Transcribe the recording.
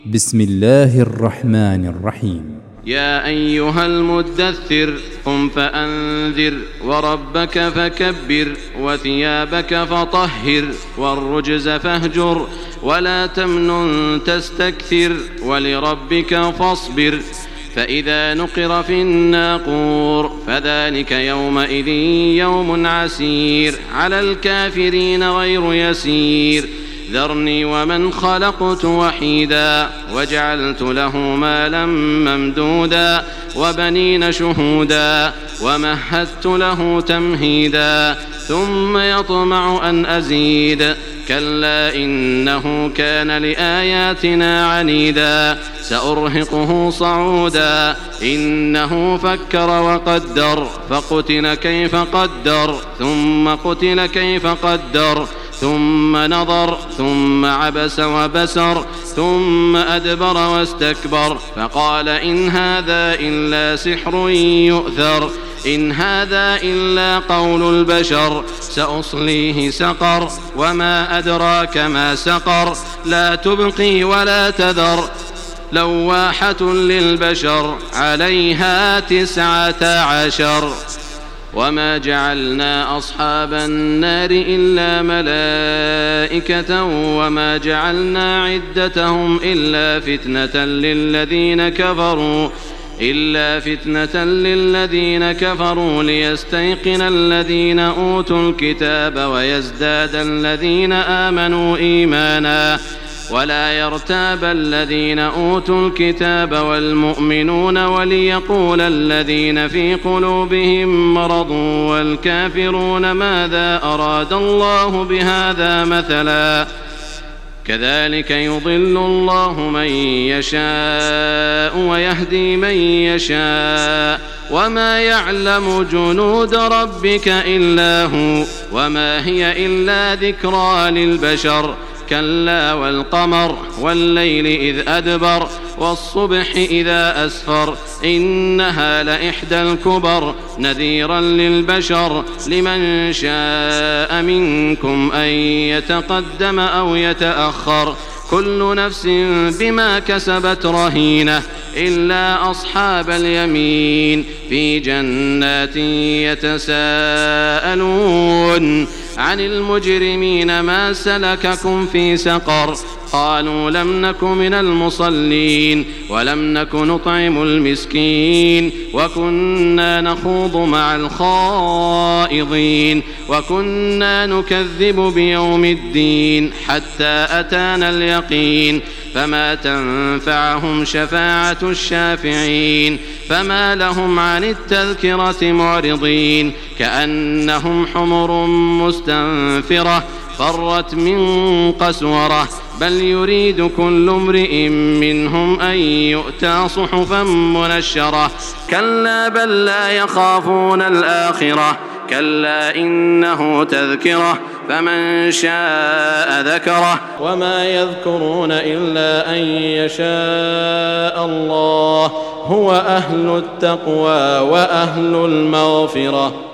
بسم الله الرحمن الرحيم. يا أيها المدثر قم فأنذر وربك فكبر وثيابك فطهر والرجز فاهجر ولا تمنن تستكثر ولربك فاصبر فإذا نقر في الناقور فذلك يومئذ يوم عسير على الكافرين غير يسير ذرني ومن خلقت وحيدا وجعلت له مالا ممدودا وبنين شهودا ومهدت له تمهيدا ثم يطمع أن أزيد كلا إنه كان لآياتنا عنيدا سأرهقه صعودا إنه فكر وقدر فقتل كيف قدر ثم قتل كيف قدر ثم نظر ثم عبس وبسر ثم أدبر واستكبر فقال إن هذا إلا سحر يؤثر إن هذا إلا قول البشر سأصليه سقر وما أدراك ما سقر لا تبقي ولا تذر لواحة للبشر عليها 19 وما جعلنا أصحاب النار إلا ملائكة وما جعلنا عدتهم إلا فتنة للذين كفروا ليستيقن الذين أوتوا الكتاب ويزداد الذين آمنوا إيمانا ولا يرتاب الذين أوتوا الكتاب والمؤمنون وليقول الذين في قلوبهم مرض والكافرون ماذا أراد الله بهذا مثلا كذلك يضل الله من يشاء ويهدي من يشاء وما يعلم جنود ربك إلا هو وما هي إلا ذكرى للبشر كلا والقمر والليل إذ أدبر والصبح إذا أسفر إنها لإحدى الكبر نذيرا للبشر لمن شاء منكم أن يتقدم أو يتأخر كل نفس بما كسبت رهينة إلا أصحاب اليمين في جنات يتساءلون عن المجرمين ما سلككم في سقر قالوا لم نك من المصلين ولم نك نطعم المسكين وكنا نخوض مع الخائضين وكنا نكذب بيوم الدين حتى أتانا اليقين فما تنفعهم شفاعة الشافعين فما لهم عن التذكرة معرضين كأنهم حمر مستنفرة فرت من قسورة بل يريد كل امرئ منهم أن يؤتى صحفا منشرة كلا بل لا يخافون الآخرة كلا إنه تذكرة فمن شاء ذكره وما يذكرون إلا أن يشاء الله هو أهل التقوى وأهل المغفرة.